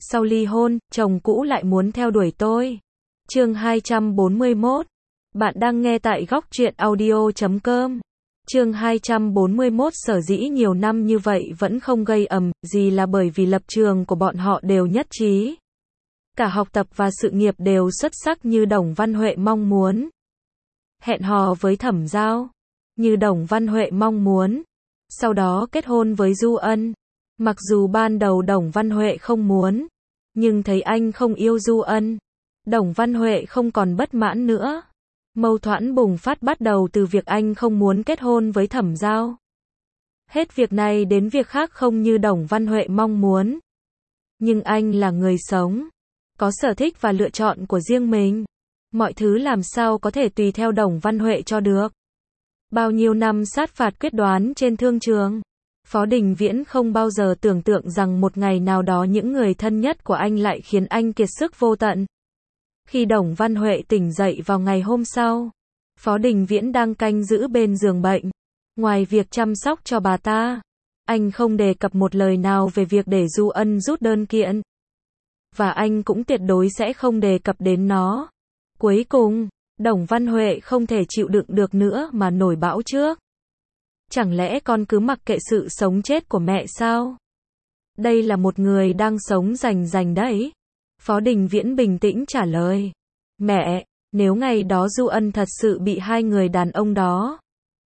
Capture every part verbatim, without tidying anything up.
Sau ly hôn, chồng cũ lại muốn theo đuổi tôi. Chương hai trăm bốn mươi mốt. Bạn đang nghe tại góc truyện audio chấm com. Chương hai trăm bốn mươi mốt. Sở dĩ nhiều năm như vậy vẫn không gây ầm gì là bởi vì lập trường của bọn họ đều nhất trí. Cả học tập và sự nghiệp đều xuất sắc như Đồng Văn Huệ mong muốn. Hẹn hò với Thẩm Giao, như Đồng Văn Huệ mong muốn. Sau đó kết hôn với Du Ân. Mặc dù ban đầu Đồng Văn Huệ không muốn, nhưng thấy anh không yêu Du Ân, Đồng Văn Huệ không còn bất mãn nữa. Mâu thuẫn bùng phát bắt đầu từ việc anh không muốn kết hôn với Thẩm Giao. Hết việc này đến việc khác không như Đồng Văn Huệ mong muốn. Nhưng anh là người sống, có sở thích và lựa chọn của riêng mình. Mọi thứ làm sao có thể tùy theo Đồng Văn Huệ cho được. Bao nhiêu năm sát phạt quyết đoán trên thương trường, Phó Đình Viễn không bao giờ tưởng tượng rằng một ngày nào đó những người thân nhất của anh lại khiến anh kiệt sức vô tận. Khi Đồng Văn Huệ tỉnh dậy vào ngày hôm sau, Phó Đình Viễn đang canh giữ bên giường bệnh. Ngoài việc chăm sóc cho bà ta, anh không đề cập một lời nào về việc để Du Ân rút đơn kiện. Và anh cũng tuyệt đối sẽ không đề cập đến nó. Cuối cùng, Đồng Văn Huệ không thể chịu đựng được nữa mà nổi bão trước. Chẳng lẽ con cứ mặc kệ sự sống chết của mẹ sao? Đây là một người đang sống rành rành đấy. Phó Đình Viễn bình tĩnh trả lời. Mẹ, nếu ngày đó Du Ân thật sự bị hai người đàn ông đó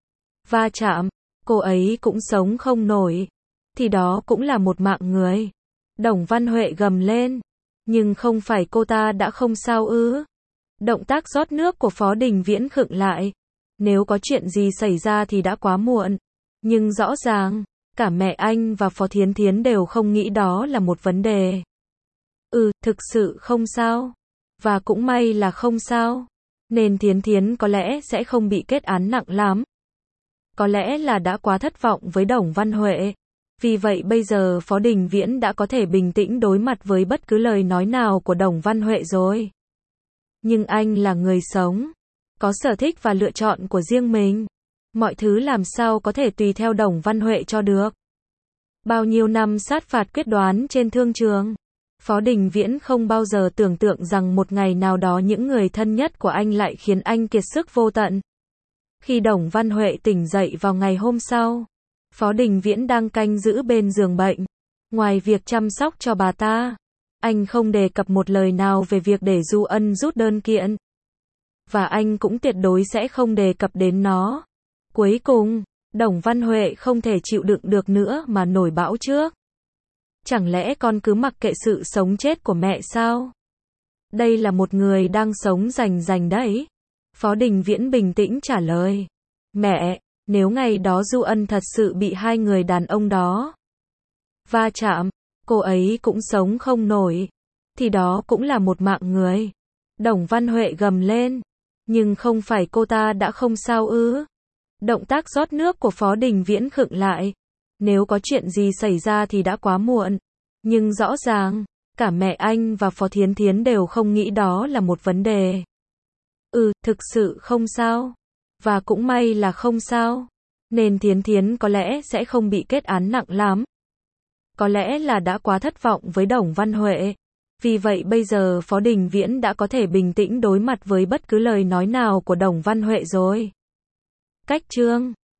va chạm, cô ấy cũng sống không nổi, thì đó cũng là một mạng người. Đồng Văn Huệ gầm lên. Nhưng không phải cô ta đã không sao ư? Động tác rót nước của Phó Đình Viễn khựng lại. Nếu có chuyện gì xảy ra thì đã quá muộn. Nhưng rõ ràng, cả mẹ anh và Phó Thiến Thiến đều không nghĩ đó là một vấn đề. Ừ, thực sự không sao. Và cũng may là không sao. Nên Thiến Thiến có lẽ sẽ không bị kết án nặng lắm. Có lẽ là đã quá thất vọng với Đồng Văn Huệ. Vì vậy bây giờ Phó Đình Viễn đã có thể bình tĩnh đối mặt với bất cứ lời nói nào của Đồng Văn Huệ rồi. Nhưng anh là người sống, có sở thích và lựa chọn của riêng mình. Mọi thứ làm sao có thể tùy theo Đồng Văn Huệ cho được. Bao nhiêu năm sát phạt quyết đoán trên thương trường, Phó Đình Viễn không bao giờ tưởng tượng rằng một ngày nào đó những người thân nhất của anh lại khiến anh kiệt sức vô tận. Khi Đồng Văn Huệ tỉnh dậy vào ngày hôm sau, Phó Đình Viễn đang canh giữ bên giường bệnh. Ngoài việc chăm sóc cho bà ta, anh không đề cập một lời nào về việc để Du Ân rút đơn kiện. Và anh cũng tuyệt đối sẽ không đề cập đến nó. Cuối cùng, Đồng Văn Huệ không thể chịu đựng được nữa mà nổi bão trước. Chẳng lẽ con cứ mặc kệ sự sống chết của mẹ sao? Đây là một người đang sống rành rành đấy. Phó Đình Viễn bình tĩnh trả lời. Mẹ, nếu ngày đó Du Ân thật sự bị hai người đàn ông đó va chạm, cô ấy cũng sống không nổi, thì đó cũng là một mạng người. Đồng Văn Huệ gầm lên. Nhưng không phải cô ta đã không sao ư? Động tác rót nước của Phó Đình Viễn khựng lại. Nếu có chuyện gì xảy ra thì đã quá muộn. Nhưng rõ ràng, cả mẹ anh và Phó Thiến Thiến đều không nghĩ đó là một vấn đề. Ừ, thực sự không sao. Và cũng may là không sao. Nên Thiến Thiến có lẽ sẽ không bị kết án nặng lắm. Có lẽ là đã quá thất vọng với Đồng Văn Huệ. Vì vậy bây giờ Phó Đình Viễn đã có thể bình tĩnh đối mặt với bất cứ lời nói nào của Đồng Văn Huệ rồi. Cách chương